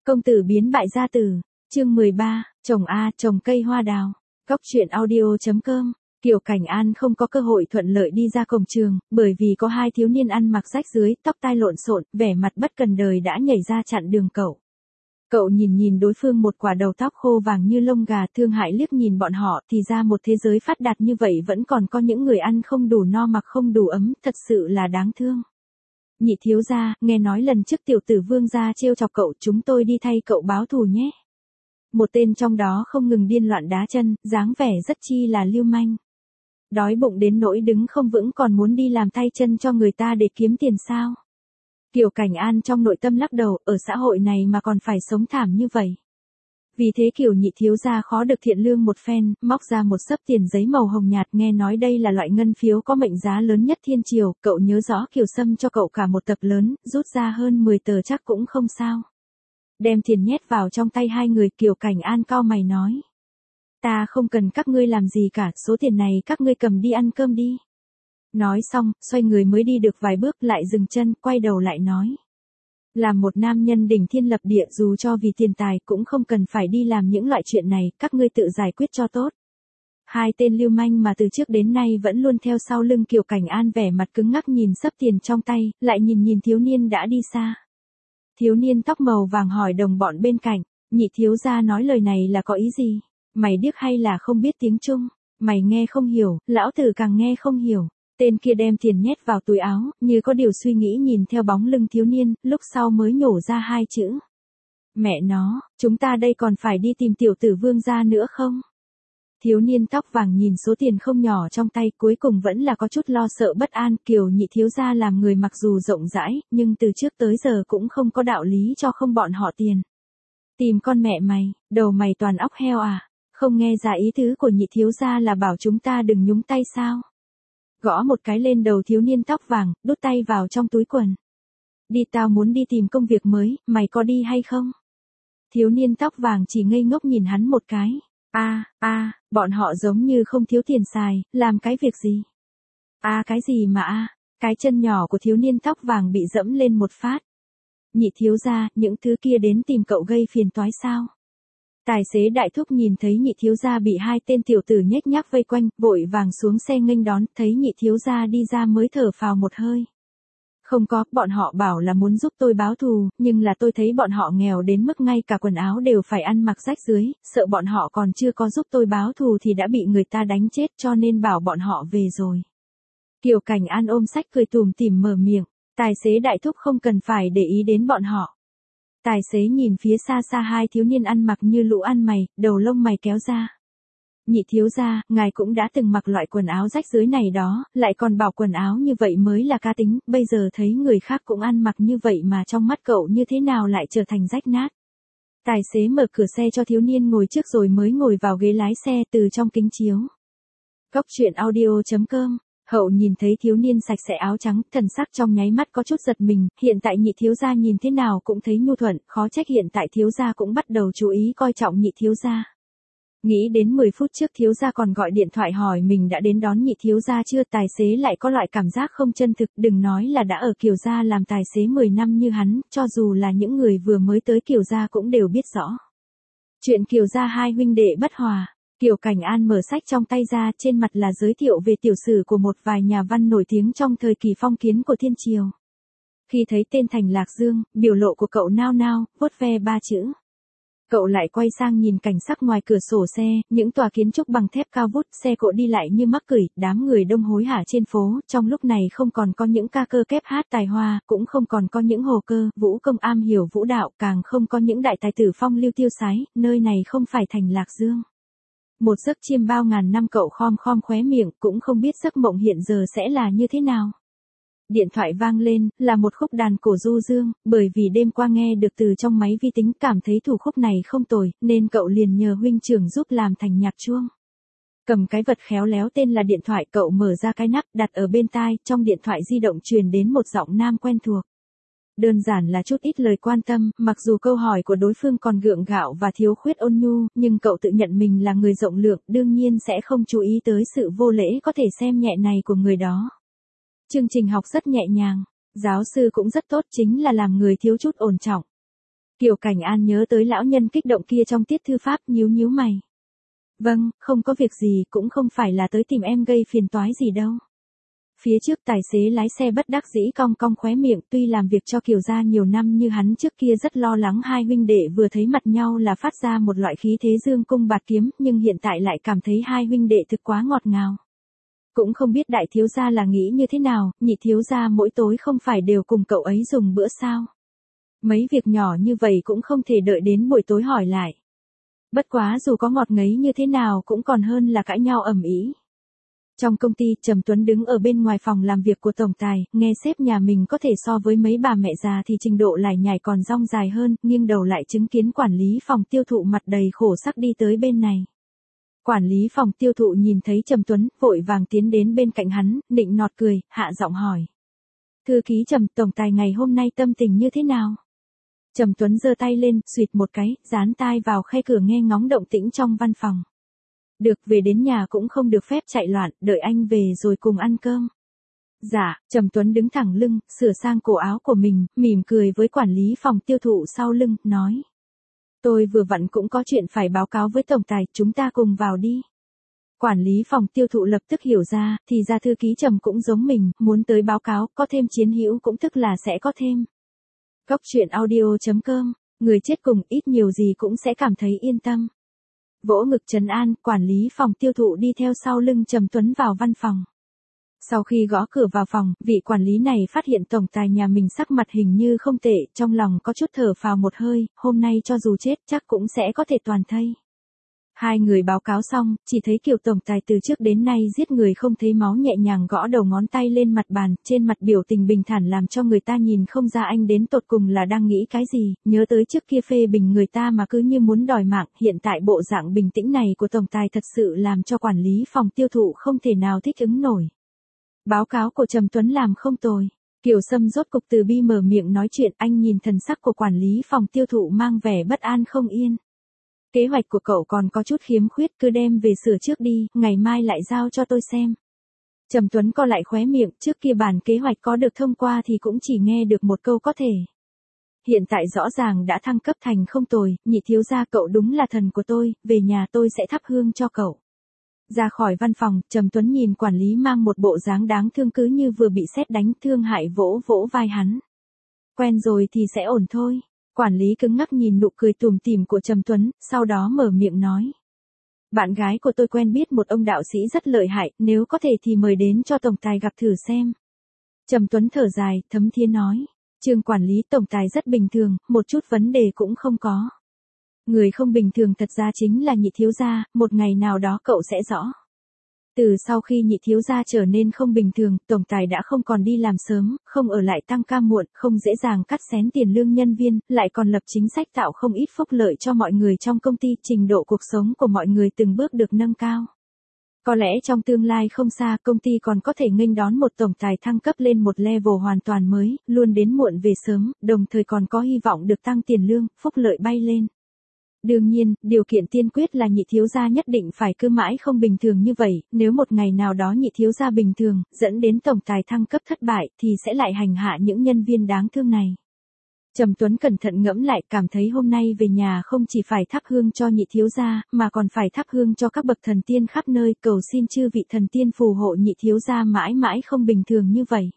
Công tử biến bại gia tử, chương 13, trồng trồng cây hoa đào. Góc truyện audio.com. Kiều Cảnh An không có cơ hội thuận lợi đi ra cổng trường, bởi vì có hai thiếu niên ăn mặc rách rưới, tóc tai lộn xộn, vẻ mặt bất cần đời đã nhảy ra chặn đường cậu. Cậu nhìn đối phương một quả đầu tóc khô vàng như lông gà, thương hại liếc nhìn bọn họ, thì ra một thế giới phát đạt như vậy vẫn còn có những người ăn không đủ no mặc không đủ ấm, thật sự là đáng thương. Nhị thiếu gia, nghe nói lần trước tiểu tử Vương gia trêu chọc cậu, chúng tôi đi thay cậu báo thù nhé. Một tên trong đó không ngừng điên loạn đá chân, dáng vẻ rất chi là lưu manh. Đói bụng đến nỗi đứng không vững còn muốn đi làm tay chân cho người ta để kiếm tiền sao? Kiều Cảnh An trong nội tâm lắc đầu, ở xã hội này mà còn phải sống thảm như vậy. Vì thế Kiều nhị thiếu gia khó được thiện lương một phen, móc ra một xấp tiền giấy màu hồng nhạt, nghe nói đây là loại ngân phiếu có mệnh giá lớn nhất thiên triều, cậu nhớ rõ Kiều Sâm cho cậu cả một tập lớn, rút ra hơn 10 tờ chắc cũng không sao. Đem tiền nhét vào trong tay hai người, Kiều Cảnh An cau mày nói. Ta không cần các ngươi làm gì cả, số tiền này các ngươi cầm đi ăn cơm đi. Nói xong, xoay người mới đi được vài bước lại dừng chân, quay đầu lại nói. Làm một nam nhân đỉnh thiên lập địa dù cho vì tiền tài cũng không cần phải đi làm những loại chuyện này, các ngươi tự giải quyết cho tốt. Hai tên lưu manh mà từ trước đến nay vẫn luôn theo sau lưng Kiều Cảnh An vẻ mặt cứng ngắc nhìn xấp tiền trong tay, lại nhìn thiếu niên đã đi xa. Thiếu niên tóc màu vàng hỏi đồng bọn bên cạnh, nhị thiếu gia nói lời này là có ý gì? Mày điếc hay là không biết tiếng Trung? Mày nghe không hiểu, lão tử càng nghe không hiểu. Tên kia đem tiền nhét vào túi áo, như có điều suy nghĩ nhìn theo bóng lưng thiếu niên, lúc sau mới nhổ ra hai chữ. Mẹ nó, chúng ta đây còn phải đi tìm tiểu tử Vương gia nữa không? Thiếu niên tóc vàng nhìn số tiền không nhỏ trong tay, cuối cùng vẫn là có chút lo sợ bất an. Kiều nhị thiếu gia làm người mặc dù rộng rãi, nhưng từ trước tới giờ cũng không có đạo lý cho không bọn họ tiền. Tìm con mẹ mày, đầu mày toàn óc heo à? Không nghe ra ý tứ của nhị thiếu gia là bảo chúng ta đừng nhúng tay sao? Gõ một cái lên đầu thiếu niên tóc vàng, đút tay vào trong túi quần. Đi, tao muốn đi tìm công việc mới, mày có đi hay không? Thiếu niên tóc vàng chỉ ngây ngốc nhìn hắn một cái. Bọn họ giống như không thiếu tiền xài, làm cái việc gì? Cái gì mà Cái chân nhỏ của thiếu niên tóc vàng bị dẫm lên một phát. Nhị thiếu gia, những thứ kia đến tìm cậu gây phiền toái sao? Tài xế đại thúc nhìn thấy nhị thiếu gia bị hai tên tiểu tử nhếch nhác vây quanh, vội vàng xuống xe nghênh đón, thấy nhị thiếu gia đi ra mới thở phào một hơi. Không có, bọn họ bảo là muốn giúp tôi báo thù, nhưng là tôi thấy bọn họ nghèo đến mức ngay cả quần áo đều phải ăn mặc rách rưới, sợ bọn họ còn chưa có giúp tôi báo thù thì đã bị người ta đánh chết, cho nên bảo bọn họ về rồi. Kiều Cảnh An ôm sách cười tủm tỉm mở miệng, tài xế đại thúc không cần phải để ý đến bọn họ. Tài xế nhìn phía xa xa hai thiếu niên ăn mặc như lũ ăn mày, đầu lông mày kéo ra. Nhị thiếu gia, ngài cũng đã từng mặc loại quần áo rách rưới này đó, lại còn bảo quần áo như vậy mới là cá tính, bây giờ thấy người khác cũng ăn mặc như vậy mà trong mắt cậu như thế nào lại trở thành rách nát. Tài xế mở cửa xe cho thiếu niên ngồi trước rồi mới ngồi vào ghế lái xe từ trong kính chiếu. Góc truyện audio.com. Hậu nhìn thấy thiếu niên sạch sẽ áo trắng, thần sắc trong nháy mắt có chút giật mình, hiện tại nhị thiếu gia nhìn thế nào cũng thấy nhu thuận, khó trách hiện tại thiếu gia cũng bắt đầu chú ý coi trọng nhị thiếu gia. Nghĩ đến 10 phút trước thiếu gia còn gọi điện thoại hỏi mình đã đến đón nhị thiếu gia chưa, tài xế lại có loại cảm giác không chân thực, đừng nói là đã ở Kiều gia làm tài xế 10 năm như hắn, cho dù là những người vừa mới tới Kiều gia cũng đều biết rõ. Chuyện Kiều gia hai huynh đệ bất hòa. Kiều Cảnh An mở sách trong tay ra, trên mặt là giới thiệu về tiểu sử của một vài nhà văn nổi tiếng trong thời kỳ phong kiến của thiên triều. Khi thấy tên Thành Lạc Dương, biểu lộ của cậu nao nao, vuốt ve ba chữ. Cậu lại quay sang nhìn cảnh sắc ngoài cửa sổ xe, những tòa kiến trúc bằng thép cao vút, xe cộ đi lại như mắc cửi, đám người đông hối hả trên phố, trong lúc này không còn có những ca cơ kép hát tài hoa, cũng không còn có những hồ cơ, vũ công am hiểu vũ đạo, càng không có những đại tài tử phong lưu tiêu sái, nơi này không phải Thành Lạc Dương. Một giấc chiêm bao ngàn năm, cậu khom khóe miệng, cũng không biết giấc mộng hiện giờ sẽ là như thế nào. Điện thoại vang lên, là một khúc đàn cổ du dương, bởi vì đêm qua nghe được từ trong máy vi tính cảm thấy thủ khúc này không tồi, nên cậu liền nhờ huynh trưởng giúp làm thành nhạc chuông. Cầm cái vật khéo léo tên là điện thoại, cậu mở ra cái nắp đặt ở bên tai, trong điện thoại di động truyền đến một giọng nam quen thuộc. Đơn giản là chút ít lời quan tâm, mặc dù câu hỏi của đối phương còn gượng gạo và thiếu khuyết ôn nhu, nhưng cậu tự nhận mình là người rộng lượng, đương nhiên sẽ không chú ý tới sự vô lễ có thể xem nhẹ này của người đó. Chương trình học rất nhẹ nhàng, giáo sư cũng rất tốt, chính là làm người thiếu chút ổn trọng. Kiều Cảnh An nhớ tới lão nhân kích động kia trong tiết thư pháp, nhíu nhíu mày. Vâng, không có việc gì, cũng không phải là tới tìm em gây phiền toái gì đâu. Phía trước tài xế lái xe bất đắc dĩ cong cong khóe miệng, tuy làm việc cho Kiều gia nhiều năm như hắn trước kia rất lo lắng hai huynh đệ vừa thấy mặt nhau là phát ra một loại khí thế dương cung bạt kiếm, nhưng hiện tại lại cảm thấy hai huynh đệ thực quá ngọt ngào. Cũng không biết đại thiếu gia là nghĩ như thế nào, nhị thiếu gia mỗi tối không phải đều cùng cậu ấy dùng bữa sao. Mấy việc nhỏ như vậy cũng không thể đợi đến buổi tối hỏi lại. Bất quá dù có ngọt ngấy như thế nào cũng còn hơn là cãi nhau ầm ĩ. Trong công ty, Trầm Tuấn đứng ở bên ngoài phòng làm việc của tổng tài, nghe sếp nhà mình có thể so với mấy bà mẹ già thì trình độ lải nhải còn dong dài hơn, nghiêng đầu lại chứng kiến quản lý phòng tiêu thụ mặt đầy khổ sắc đi tới bên này. Quản lý phòng tiêu thụ nhìn thấy Trầm Tuấn, vội vàng tiến đến bên cạnh hắn, nịnh nọt cười, hạ giọng hỏi. Thư ký Trầm, tổng tài ngày hôm nay tâm tình như thế nào? Trầm Tuấn giơ tay lên, xuyệt một cái, dán tai vào khe cửa nghe ngóng động tĩnh trong văn phòng. Được, về đến nhà cũng không được phép chạy loạn, đợi anh về rồi cùng ăn cơm. Dạ, Trầm Tuấn đứng thẳng lưng, sửa sang cổ áo của mình, mỉm cười với quản lý phòng tiêu thụ sau lưng, nói. Tôi vừa vặn cũng có chuyện phải báo cáo với tổng tài, chúng ta cùng vào đi. Quản lý phòng tiêu thụ lập tức hiểu ra, thì ra thư ký Trầm cũng giống mình, muốn tới báo cáo, có thêm chiến hữu cũng tức là sẽ có thêm. Góc truyện audio.com, người chết cùng ít nhiều gì cũng sẽ cảm thấy yên tâm. Vỗ ngực trấn an, quản lý phòng tiêu thụ đi theo sau lưng Trầm Tuấn vào văn phòng. Sau khi gõ cửa vào phòng, vị quản lý này phát hiện tổng tài nhà mình sắc mặt hình như không tệ, trong lòng có chút thở phào một hơi, hôm nay cho dù chết chắc cũng sẽ có thể toàn thây. Hai người báo cáo xong, chỉ thấy Kiều tổng tài từ trước đến nay giết người không thấy máu nhẹ nhàng gõ đầu ngón tay lên mặt bàn, trên mặt biểu tình bình thản làm cho người ta nhìn không ra anh đến tột cùng là đang nghĩ cái gì, nhớ tới trước kia phê bình người ta mà cứ như muốn đòi mạng, hiện tại bộ dạng bình tĩnh này của tổng tài thật sự làm cho quản lý phòng tiêu thụ không thể nào thích ứng nổi. Báo cáo của Trầm Tuấn làm không tồi. Kiều Sâm rốt cục từ bi mở miệng nói chuyện, anh nhìn thần sắc của quản lý phòng tiêu thụ mang vẻ bất an không yên. Kế hoạch của cậu còn có chút khiếm khuyết, cứ đem về sửa trước đi, ngày mai lại giao cho tôi xem. Trầm Tuấn co lại khóe miệng, trước kia bản kế hoạch có được thông qua thì cũng chỉ nghe được một câu có thể. Hiện tại rõ ràng đã thăng cấp thành không tồi, nhị thiếu gia cậu đúng là thần của tôi, về nhà tôi sẽ thắp hương cho cậu. Ra khỏi văn phòng, Trầm Tuấn nhìn quản lý mang một bộ dáng đáng thương cứ như vừa bị sét đánh, thương hại vỗ vỗ vai hắn. Quen rồi thì sẽ ổn thôi. Quản lý cứng ngắc nhìn nụ cười tủm tỉm của Trầm Tuấn, sau đó mở miệng nói. Bạn gái của tôi quen biết một ông đạo sĩ rất lợi hại, nếu có thể thì mời đến cho tổng tài gặp thử xem. Trầm Tuấn thở dài, thấm thía nói. Trương quản lý tổng tài rất bình thường, một chút vấn đề cũng không có. Người không bình thường thật ra chính là nhị thiếu gia, một ngày nào đó cậu sẽ rõ. Từ sau khi nhị thiếu gia trở nên không bình thường, tổng tài đã không còn đi làm sớm, không ở lại tăng ca muộn, không dễ dàng cắt xén tiền lương nhân viên, lại còn lập chính sách tạo không ít phúc lợi cho mọi người trong công ty, trình độ cuộc sống của mọi người từng bước được nâng cao. Có lẽ trong tương lai không xa, công ty còn có thể nghênh đón một tổng tài thăng cấp lên một level hoàn toàn mới, luôn đến muộn về sớm, đồng thời còn có hy vọng được tăng tiền lương, phúc lợi bay lên. Đương nhiên, điều kiện tiên quyết là nhị thiếu gia nhất định phải cứ mãi không bình thường như vậy, nếu một ngày nào đó nhị thiếu gia bình thường, dẫn đến tổng tài thăng cấp thất bại, thì sẽ lại hành hạ những nhân viên đáng thương này. Trầm Tuấn cẩn thận ngẫm lại, cảm thấy hôm nay về nhà không chỉ phải thắp hương cho nhị thiếu gia, mà còn phải thắp hương cho các bậc thần tiên khắp nơi, cầu xin chư vị thần tiên phù hộ nhị thiếu gia mãi mãi không bình thường như vậy.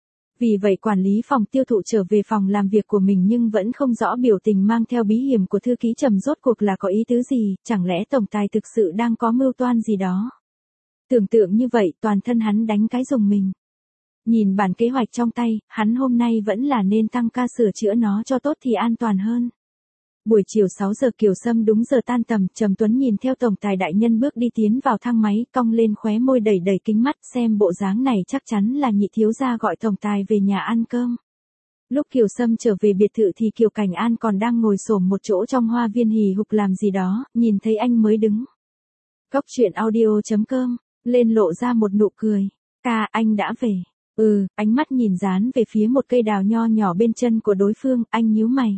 Vì vậy quản lý phòng tiêu thụ trở về phòng làm việc của mình nhưng vẫn không rõ biểu tình mang theo bí hiểm của thư ký Trầm rốt cuộc là có ý tứ gì, chẳng lẽ tổng tài thực sự đang có mưu toan gì đó. Tưởng tượng như vậy, toàn thân hắn đánh cái rùng mình. Nhìn bản kế hoạch trong tay, hắn hôm nay vẫn là nên tăng ca sửa chữa nó cho tốt thì an toàn hơn. Buổi chiều 6 giờ Kiều Sâm đúng giờ tan tầm, Trầm Tuấn nhìn theo tổng tài đại nhân bước đi tiến vào thang máy, cong lên khóe môi đầy đầy kính mắt, xem bộ dáng này chắc chắn là nhị thiếu gia gọi tổng tài về nhà ăn cơm. Lúc Kiều Sâm trở về biệt thự thì Kiều Cảnh An còn đang ngồi xổm một chỗ trong hoa viên hì hục làm gì đó, nhìn thấy anh mới đứng. Góc truyện audio.com, lên lộ ra một nụ cười. Ca, anh đã về. Ánh mắt nhìn dán về phía một cây đào nho nhỏ bên chân của đối phương, anh nhíu mày.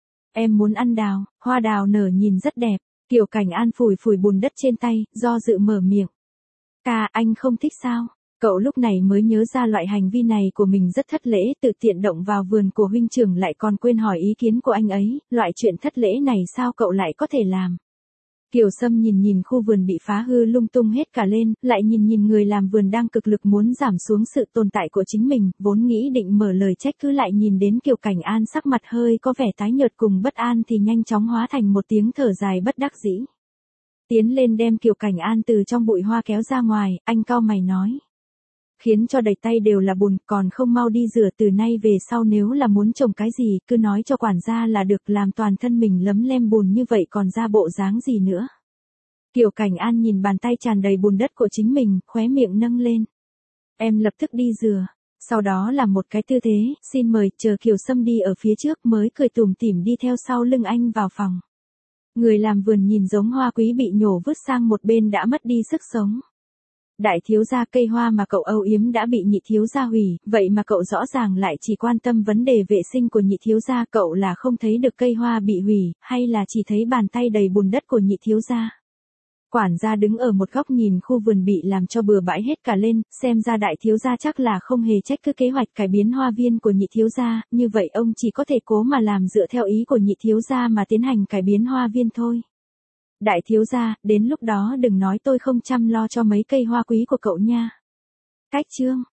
Em muốn ăn đào, hoa đào nở nhìn rất đẹp. Kiều Cảnh An phủi phủi bùn đất trên tay, do dự mở miệng. Ca, anh không thích sao? Cậu lúc này mới nhớ ra loại hành vi này của mình rất thất lễ, tự tiện động vào vườn của huynh trưởng lại còn quên hỏi ý kiến của anh ấy, loại chuyện thất lễ này sao cậu lại có thể làm. Kiều Sâm nhìn nhìn khu vườn bị phá hư lung tung hết cả lên, lại nhìn nhìn người làm vườn đang cực lực muốn giảm xuống sự tồn tại của chính mình, vốn nghĩ định mở lời trách cứ lại nhìn đến Kiều Cảnh An sắc mặt hơi có vẻ tái nhợt cùng bất an thì nhanh chóng hóa thành một tiếng thở dài bất đắc dĩ. Tiến lên đem Kiều Cảnh An từ trong bụi hoa kéo ra ngoài, anh cau mày nói. Khiến cho đầy tay đều là bùn, còn không mau đi rửa, từ nay về sau nếu là muốn trồng cái gì, cứ nói cho quản gia là được, làm toàn thân mình lấm lem bùn như vậy còn ra bộ dáng gì nữa. Kiều Cảnh An nhìn bàn tay tràn đầy bùn đất của chính mình, khóe miệng nâng lên. Em lập tức đi rửa, sau đó làm một cái tư thế, xin mời, chờ Kiều Sâm đi ở phía trước mới cười tủm tỉm đi theo sau lưng anh vào phòng. Người làm vườn nhìn giống hoa quý bị nhổ vứt sang một bên đã mất đi sức sống. Đại thiếu gia, cây hoa mà cậu âu yếm đã bị nhị thiếu gia hủy, vậy mà cậu rõ ràng lại chỉ quan tâm vấn đề vệ sinh của nhị thiếu gia, cậu là không thấy được cây hoa bị hủy, hay là chỉ thấy bàn tay đầy bùn đất của nhị thiếu gia. Quản gia đứng ở một góc nhìn khu vườn bị làm cho bừa bãi hết cả lên, xem ra đại thiếu gia chắc là không hề trách cứ kế hoạch cải biến hoa viên của nhị thiếu gia, như vậy ông chỉ có thể cố mà làm dựa theo ý của nhị thiếu gia mà tiến hành cải biến hoa viên thôi. Đại thiếu gia, đến lúc đó đừng nói tôi không chăm lo cho mấy cây hoa quý của cậu nha. Cách chương